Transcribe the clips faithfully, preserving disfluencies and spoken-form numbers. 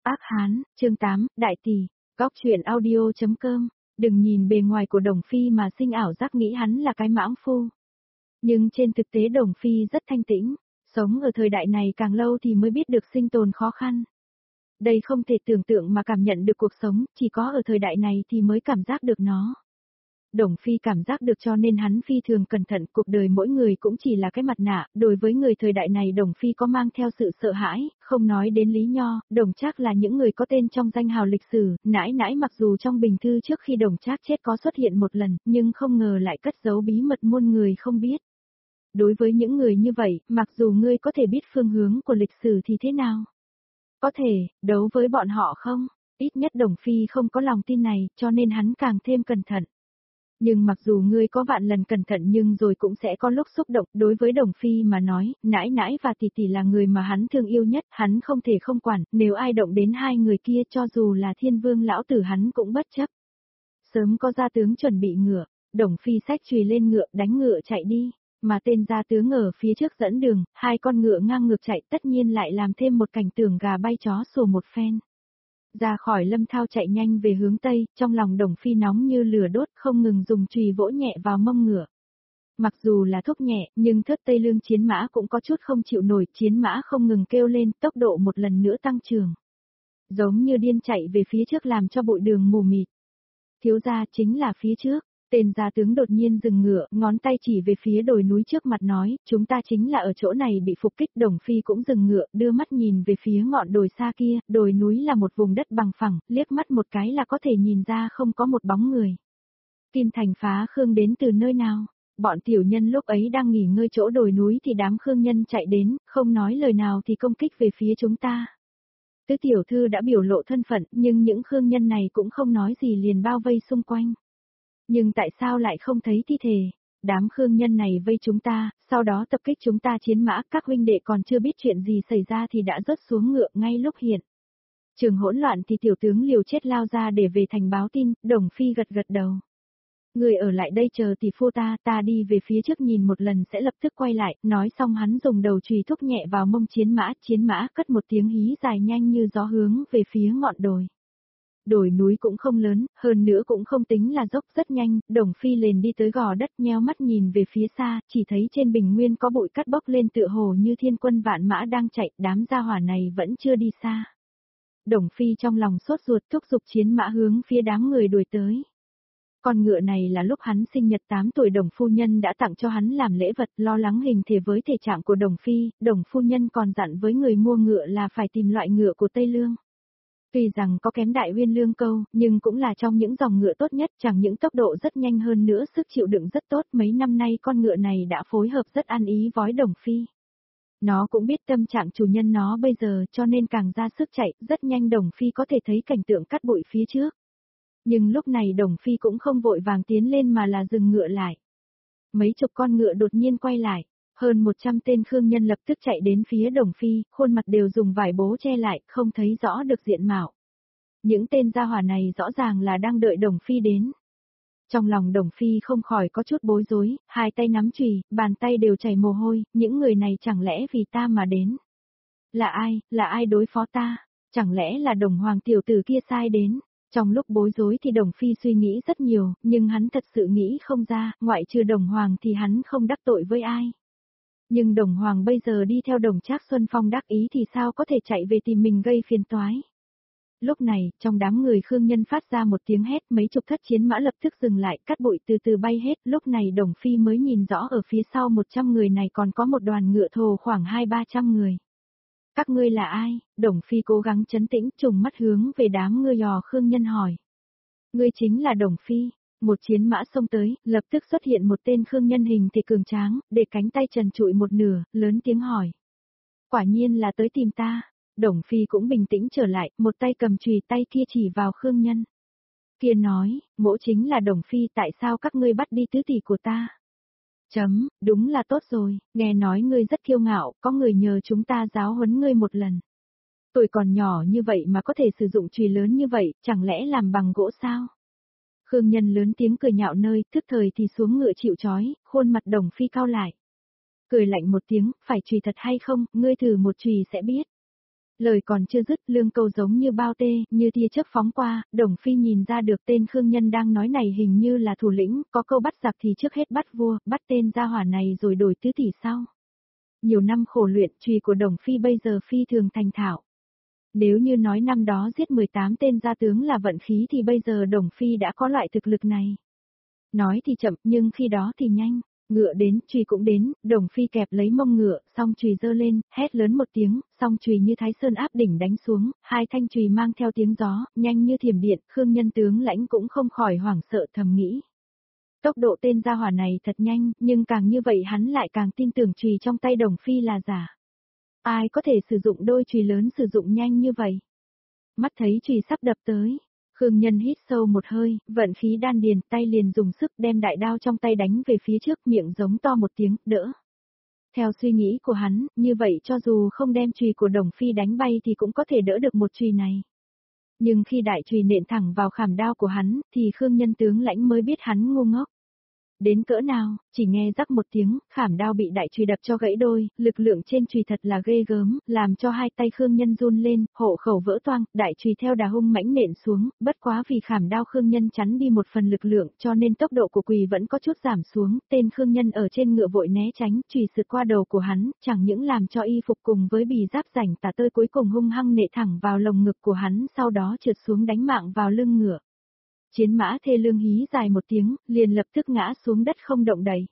Ác hán, chương tám, Đại tỷ, góc truyện audio chấm com, đừng nhìn bề ngoài của Đồng Phi mà sinh ảo giác nghĩ hắn là cái mãng phu. Nhưng trên thực tế Đồng Phi rất thanh tĩnh, sống ở thời đại này càng lâu thì mới biết được sinh tồn khó khăn. Đây không thể tưởng tượng mà cảm nhận được cuộc sống, chỉ có ở thời đại này thì mới cảm giác được nó. Đồng Phi cảm giác được cho nên hắn phi thường cẩn thận, cuộc đời mỗi người cũng chỉ là cái mặt nạ, đối với người thời đại này Đồng Phi có mang theo sự sợ hãi, không nói đến Lý Nho, Đồng Trác là những người có tên trong danh hào lịch sử, nãi nãi mặc dù trong bình thư trước khi Đồng Trác chết có xuất hiện một lần, nhưng không ngờ lại cất giấu bí mật muôn người không biết. Đối với những người như vậy, mặc dù ngươi có thể biết phương hướng của lịch sử thì thế nào? Có thể, đấu với bọn họ không? Ít nhất Đồng Phi không có lòng tin này, cho nên hắn càng thêm cẩn thận. Nhưng mặc dù ngươi có vạn lần cẩn thận nhưng rồi cũng sẽ có lúc xúc động, đối với Đồng Phi mà nói, nãi nãi và tỷ tỷ là người mà hắn thương yêu nhất, hắn không thể không quản, nếu ai động đến hai người kia cho dù là thiên vương lão tử hắn cũng bất chấp. Sớm có gia tướng chuẩn bị ngựa, Đồng Phi xách chùy lên ngựa đánh ngựa chạy đi, mà tên gia tướng ở phía trước dẫn đường, hai con ngựa ngang ngược chạy tất nhiên lại làm thêm một cảnh tượng gà bay chó sủa một phen. Ra khỏi lâm thao chạy nhanh về hướng Tây, trong lòng Đồng Phi nóng như lửa đốt không ngừng dùng chùy vỗ nhẹ vào mông ngựa. Mặc dù là thúc nhẹ, nhưng thớt Tây Lương chiến mã cũng có chút không chịu nổi, chiến mã không ngừng kêu lên, tốc độ một lần nữa tăng trưởng. Giống như điên chạy về phía trước làm cho bụi đường mù mịt. Thiếu gia chính là phía trước. Tên gia tướng đột nhiên dừng ngựa, ngón tay chỉ về phía đồi núi trước mặt nói, chúng ta chính là ở chỗ này bị phục kích. Đồng Phi cũng dừng ngựa, đưa mắt nhìn về phía ngọn đồi xa kia, đồi núi là một vùng đất bằng phẳng, liếc mắt một cái là có thể nhìn ra không có một bóng người. Kim Thành Phá Khương đến từ nơi nào? Bọn tiểu nhân lúc ấy đang nghỉ ngơi chỗ đồi núi thì đám Khương nhân chạy đến, không nói lời nào thì công kích về phía chúng ta. Tứ tiểu thư đã biểu lộ thân phận, nhưng những Khương nhân này cũng không nói gì liền bao vây xung quanh. Nhưng tại sao lại không thấy thi thể? Đám Khương nhân này vây chúng ta, sau đó tập kích chúng ta chiến mã, các huynh đệ còn chưa biết chuyện gì xảy ra thì đã rớt xuống ngựa ngay lúc hiện. Trường hỗn loạn thì tiểu tướng liều chết lao ra để về thành báo tin, Đồng Phi gật gật đầu. Người ở lại đây chờ tỷ phu ta, ta đi về phía trước nhìn một lần sẽ lập tức quay lại, nói xong hắn dùng đầu chùy thúc nhẹ vào mông chiến mã, chiến mã cất một tiếng hí dài nhanh như gió hướng về phía ngọn đồi. Đồi núi cũng không lớn, hơn nữa cũng không tính là dốc, rất nhanh, Đồng Phi liền đi tới gò đất nheo mắt nhìn về phía xa, chỉ thấy trên bình nguyên có bụi cát bốc lên tựa hồ như thiên quân vạn mã đang chạy, đám gia hỏa này vẫn chưa đi xa. Đồng Phi trong lòng sốt ruột thúc giục chiến mã hướng phía đám người đuổi tới. Con ngựa này là lúc hắn sinh nhật tám tuổi Đồng phu nhân đã tặng cho hắn làm lễ vật, lo lắng hình thể với thể trạng của Đồng Phi, Đồng phu nhân còn dặn với người mua ngựa là phải tìm loại ngựa của Tây Lương. Tuy rằng có kém Đại Uyên Lương Câu, nhưng cũng là trong những dòng ngựa tốt nhất, chẳng những tốc độ rất nhanh hơn nữa sức chịu đựng rất tốt, mấy năm nay con ngựa này đã phối hợp rất ăn ý với Đồng Phi. Nó cũng biết tâm trạng chủ nhân nó bây giờ cho nên càng ra sức chạy, rất nhanh Đồng Phi có thể thấy cảnh tượng cát bụi phía trước. Nhưng lúc này Đồng Phi cũng không vội vàng tiến lên mà là dừng ngựa lại. Mấy chục con ngựa đột nhiên quay lại. Hơn một trăm tên Khương nhân lập tức chạy đến phía Đồng Phi, khuôn mặt đều dùng vải bố che lại, không thấy rõ được diện mạo. Những tên gia hỏa này rõ ràng là đang đợi Đồng Phi đến. Trong lòng Đồng Phi không khỏi có chút bối rối, hai tay nắm chùy, bàn tay đều chảy mồ hôi, những người này chẳng lẽ vì ta mà đến? Là ai, là ai đối phó ta? Chẳng lẽ là Đồng Hoàng tiểu tử kia sai đến? Trong lúc bối rối thì Đồng Phi suy nghĩ rất nhiều, nhưng hắn thật sự nghĩ không ra, ngoại trừ Đồng Hoàng thì hắn không đắc tội với ai. Nhưng Đồng Hoàng bây giờ đi theo Đồng Trác Xuân Phong đắc ý thì sao có thể chạy về tìm mình gây phiền toái. Lúc này, trong đám người Khương nhân phát ra một tiếng hét, mấy chục thất chiến mã lập tức dừng lại, cát bụi từ từ bay hết, lúc này Đồng Phi mới nhìn rõ ở phía sau một trăm người này còn có một đoàn ngựa thồ khoảng hai ba trăm người. Các ngươi là ai? Đồng Phi cố gắng trấn tĩnh, trùng mắt hướng về đám ngựa yò Khương nhân hỏi. Ngươi chính là Đồng Phi. Một chiến mã xông tới, lập tức xuất hiện một tên Khương nhân hình thể cường tráng, để cánh tay trần trụi một nửa, lớn tiếng hỏi. Quả nhiên là tới tìm ta. Đồng Phi cũng bình tĩnh trở lại, một tay cầm chùy tay kia chỉ vào Khương nhân. Kia nói, mỗ chính là Đồng Phi, tại sao các ngươi bắt đi tứ tỷ của ta? Chấm, đúng là tốt rồi, nghe nói ngươi rất kiêu ngạo, có người nhờ chúng ta giáo huấn ngươi một lần. Tuổi còn nhỏ như vậy mà có thể sử dụng chùy lớn như vậy, chẳng lẽ làm bằng gỗ sao? Khương nhân lớn tiếng cười nhạo nơi, thức thời thì xuống ngựa chịu trói, khuôn mặt Đồng Phi cao lại. Cười lạnh một tiếng, phải chùy thật hay không, ngươi thử một chùy sẽ biết. Lời còn chưa dứt, lương câu giống như bao tê, như tia chớp phóng qua, Đồng Phi nhìn ra được tên Khương Nhân đang nói này hình như là thủ lĩnh, có câu bắt giặc thì trước hết bắt vua, bắt tên gia hỏa này rồi đổi tứ tỷ sau. Nhiều năm khổ luyện, chùy của Đồng Phi bây giờ phi thường thành thạo. Nếu như nói năm đó giết mười tám tên gia tướng là vận khí thì bây giờ Đồng Phi đã có loại thực lực này. Nói thì chậm, nhưng khi đó thì nhanh. Ngựa đến, chùy cũng đến, Đồng Phi kẹp lấy mông ngựa, song chùy giơ lên, hét lớn một tiếng, song chùy như thái sơn áp đỉnh đánh xuống, hai thanh chùy mang theo tiếng gió, nhanh như thiểm điện, Khương Nhân tướng lãnh cũng không khỏi hoảng sợ thầm nghĩ. Tốc độ tên gia hỏa này thật nhanh, nhưng càng như vậy hắn lại càng tin tưởng chùy trong tay Đồng Phi là giả. Ai có thể sử dụng đôi chùy lớn sử dụng nhanh như vậy? Mắt thấy chùy sắp đập tới. Khương Nhân hít sâu một hơi, vận khí đan điền, tay liền dùng sức đem đại đao trong tay đánh về phía trước, miệng giống to một tiếng, đỡ. Theo suy nghĩ của hắn, như vậy cho dù không đem chùy của Đồng Phi đánh bay thì cũng có thể đỡ được một chùy này. Nhưng khi đại chùy nện thẳng vào khảm đao của hắn, thì Khương Nhân tướng lãnh mới biết hắn ngu ngốc. Đến cỡ nào, chỉ nghe rắc một tiếng, khảm đao bị đại chùy đập cho gãy đôi, lực lượng trên chùy thật là ghê gớm, làm cho hai tay Khương Nhân run lên, hộ khẩu vỡ toang, đại chùy theo đà hung mãnh nện xuống, bất quá vì khảm đao Khương Nhân chắn đi một phần lực lượng cho nên tốc độ của quỳ vẫn có chút giảm xuống, tên Khương Nhân ở trên ngựa vội né tránh, chùy sượt qua đầu của hắn, chẳng những làm cho y phục cùng với bì giáp rảnh tả tơi cuối cùng hung hăng nệ thẳng vào lồng ngực của hắn, sau đó trượt xuống đánh mạng vào lưng ngựa. Chiến mã thê lương hí dài một tiếng, liền lập tức ngã xuống đất không động đậy.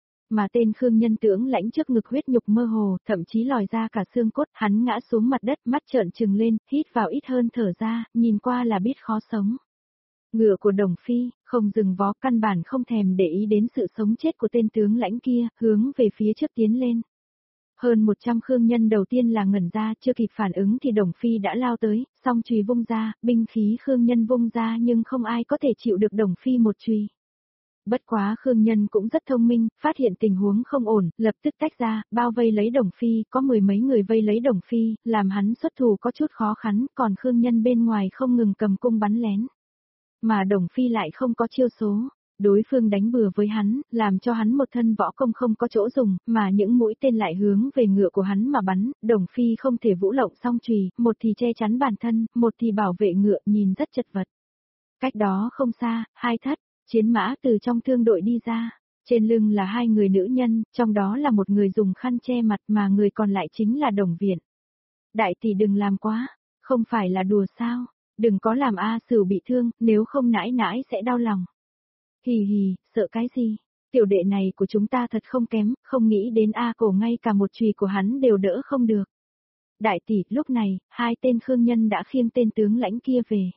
Mà tên Khương Nhân tướng lãnh trước ngực huyết nhục mơ hồ, thậm chí lòi ra cả xương cốt, hắn ngã xuống mặt đất, mắt trợn trừng lên, hít vào ít hơn thở ra, nhìn qua là biết khó sống. Ngựa của Đồng Phi, không dừng vó, căn bản không thèm để ý đến sự sống chết của tên tướng lãnh kia, hướng về phía trước tiến lên. Hơn một trăm Khương Nhân đầu tiên là ngẩn ra, chưa kịp phản ứng thì Đồng Phi đã lao tới, song chùy vung ra, binh khí Khương Nhân vung ra nhưng không ai có thể chịu được Đồng Phi một chùy. Bất quá Khương Nhân cũng rất thông minh, phát hiện tình huống không ổn, lập tức tách ra, bao vây lấy Đồng Phi, có mười mấy người vây lấy Đồng Phi, làm hắn xuất thủ có chút khó khăn, còn Khương Nhân bên ngoài không ngừng cầm cung bắn lén. Mà Đồng Phi lại không có chiêu số. Đối phương đánh bừa với hắn, làm cho hắn một thân võ công không có chỗ dùng, mà những mũi tên lại hướng về ngựa của hắn mà bắn, Đồng Phi không thể vũ lộng song chùy, một thì che chắn bản thân, một thì bảo vệ ngựa, nhìn rất chật vật. Cách đó không xa, hai thất, chiến mã từ trong thương đội đi ra, trên lưng là hai người nữ nhân, trong đó là một người dùng khăn che mặt mà người còn lại chính là Đồng Viện. Đại tỷ đừng làm quá, không phải là đùa sao, đừng có làm A Sửu bị thương, nếu không nãi nãi sẽ đau lòng. Hì hì, sợ cái gì? Tiểu đệ này của chúng ta thật không kém, không nghĩ đến A Cổ ngay cả một chùy của hắn đều đỡ không được. Đại tỷ, lúc này, hai tên Khương Nhân đã khiêng tên tướng lãnh kia về.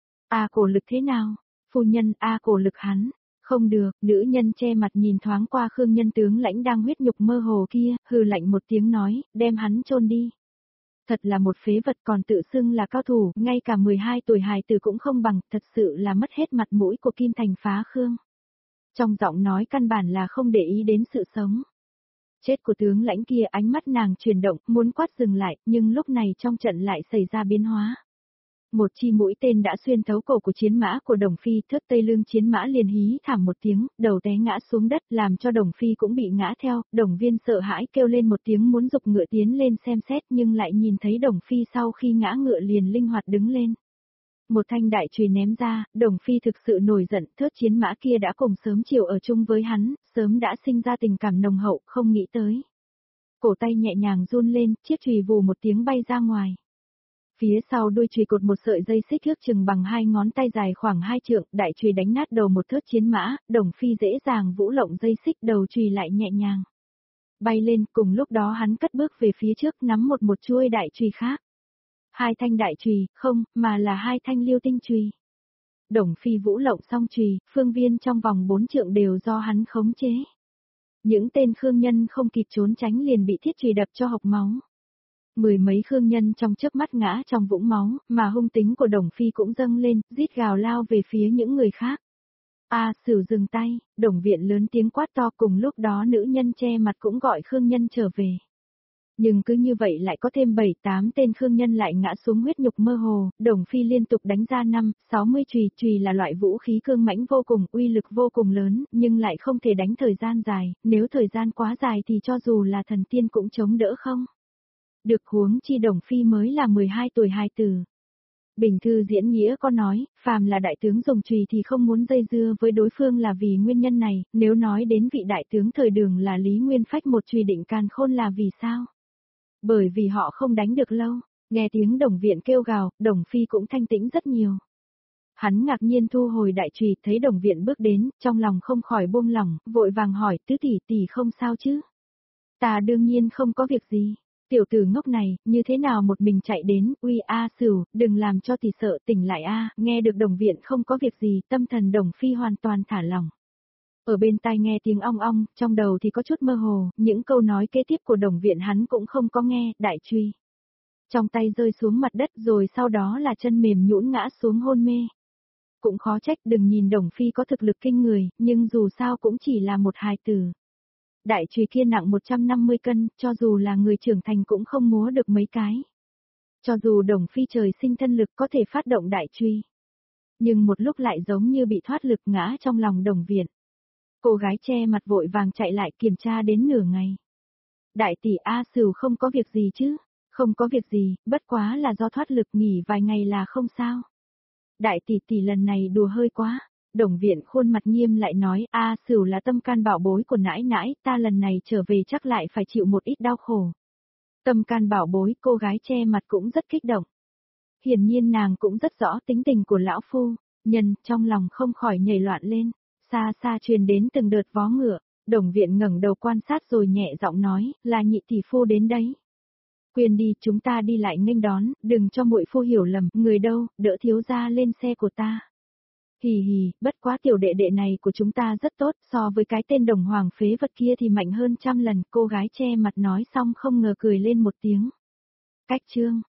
A Cổ lực thế nào? Phu nhân, A Cổ lực hắn. Không được, nữ nhân che mặt nhìn thoáng qua Khương Nhân tướng lãnh đang huyết nhục mơ hồ kia, hừ lạnh một tiếng nói, đem hắn chôn đi. Thật là một phế vật còn tự xưng là cao thủ, ngay cả mười hai tuổi hài tử cũng không bằng, thật sự là mất hết mặt mũi của Kim Thành Phá Khương. Trong giọng nói căn bản là không để ý đến sự sống. Chết của tướng lãnh kia, ánh mắt nàng chuyển động, muốn quát dừng lại, nhưng lúc này trong trận lại xảy ra biến hóa. Một chi mũi tên đã xuyên thấu cổ của chiến mã của Đồng Phi, thớt tây lưng chiến mã liền hí thảm một tiếng, đầu té ngã xuống đất, làm cho Đồng Phi cũng bị ngã theo, Đồng Viên sợ hãi kêu lên một tiếng muốn giục ngựa tiến lên xem xét nhưng lại nhìn thấy Đồng Phi sau khi ngã ngựa liền linh hoạt đứng lên. Một thanh đại chùy ném ra, Đồng Phi thực sự nổi giận, thớt chiến mã kia đã cùng sớm chiều ở chung với hắn, sớm đã sinh ra tình cảm nồng hậu, không nghĩ tới. Cổ tay nhẹ nhàng run lên, chiếc chùy vù một tiếng bay ra ngoài. Phía sau đuôi chùy cột một sợi dây xích thước chừng bằng hai ngón tay dài khoảng hai trượng, đại chùy đánh nát đầu một thớt chiến mã, Đồng Phi dễ dàng vũ lộng dây xích, đầu chùy lại nhẹ nhàng bay lên, cùng lúc đó hắn cất bước về phía trước nắm một một chuôi đại chùy khác. Hai thanh đại chùy, không, mà là hai thanh liêu tinh chùy. Đồng Phi vũ lộng xong chùy, phương viên trong vòng bốn trượng đều do hắn khống chế. Những tên Khương Nhân không kịp trốn tránh liền bị thiết chùy đập cho hộc máu. Mười mấy Khương Nhân trong chớp mắt ngã trong vũng máu, mà hung tính của Đồng Phi cũng dâng lên, rít gào lao về phía những người khác. A Sửu dừng tay, Đồng Viện lớn tiếng quát to, cùng lúc đó nữ nhân che mặt cũng gọi Khương Nhân trở về. Nhưng cứ như vậy lại có thêm bảy tám tên Khương Nhân lại ngã xuống huyết nhục mơ hồ, Đồng Phi liên tục đánh ra năm, sáu mươi chùy, chùy là loại vũ khí cương mãnh vô cùng, uy lực vô cùng lớn, nhưng lại không thể đánh thời gian dài, nếu thời gian quá dài thì cho dù là thần tiên cũng chống đỡ không. được huống chi Đồng Phi mới là mười hai tuổi hài tử. Bình thư diễn nghĩa có nói, phàm là đại tướng dùng chùy thì không muốn dây dưa với đối phương là vì nguyên nhân này, nếu nói đến vị đại tướng thời Đường là Lý Nguyên phách một chùy định càn khôn là vì sao? Bởi vì họ không đánh được lâu, nghe tiếng Đồng Viện kêu gào, Đồng Phi cũng thanh tĩnh rất nhiều. Hắn ngạc nhiên thu hồi đại chùy, thấy Đồng Viện bước đến, trong lòng không khỏi buông lỏng, vội vàng hỏi, tứ tỷ tỷ không sao chứ? Ta đương nhiên không có việc gì. Tiểu tử ngốc này, như thế nào một mình chạy đến, uy a Sửu, đừng làm cho tỷ sợ tỉnh lại a. Nghe được Đồng Viện không có việc gì, tâm thần Đồng Phi hoàn toàn thả lỏng. Ở bên tai nghe tiếng ong ong, trong đầu thì có chút mơ hồ, những câu nói kế tiếp của Đồng Viện hắn cũng không có nghe, đại truy. Trong tay rơi xuống mặt đất rồi sau đó là chân mềm nhũn ngã xuống hôn mê. Cũng khó trách, đừng nhìn Đồng Phi có thực lực kinh người, nhưng dù sao cũng chỉ là một hài tử. Đại chùy kia nặng một trăm năm mươi cân, cho dù là người trưởng thành cũng không múa được mấy cái. Cho dù Đồng Phi trời sinh thân lực có thể phát động đại chùy, nhưng một lúc lại giống như bị thoát lực ngã trong lòng Đồng Viện. Cô gái che mặt vội vàng chạy lại kiểm tra đến nửa ngày. Đại tỷ A Sửu không có việc gì chứ? Không có việc gì, bất quá là do thoát lực nghỉ vài ngày là không sao. Đại tỷ tỷ lần này đùa hơi quá. Đồng Viện khuôn mặt nghiêm lại nói, A Sửu là tâm can bảo bối của nãi nãi, ta lần này trở về chắc lại phải chịu một ít đau khổ. Tâm can bảo bối, cô gái che mặt cũng rất kích động. Hiển nhiên nàng cũng rất rõ tính tình của lão phu, nhân trong lòng không khỏi nhảy loạn lên, xa xa truyền đến từng đợt vó ngựa. Đồng Viện ngẩng đầu quan sát rồi nhẹ giọng nói, là nhị tỷ phu đến đấy. Quên đi, chúng ta đi lại nghênh đón, đừng cho muội phu hiểu lầm, người đâu, đỡ thiếu gia lên xe của ta. Hì hì, bất quá tiểu đệ đệ này của chúng ta rất tốt, so với cái tên Đồng Hoàng phế vật kia thì mạnh hơn trăm lần, cô gái che mặt nói xong không ngờ cười lên một tiếng. Cách chương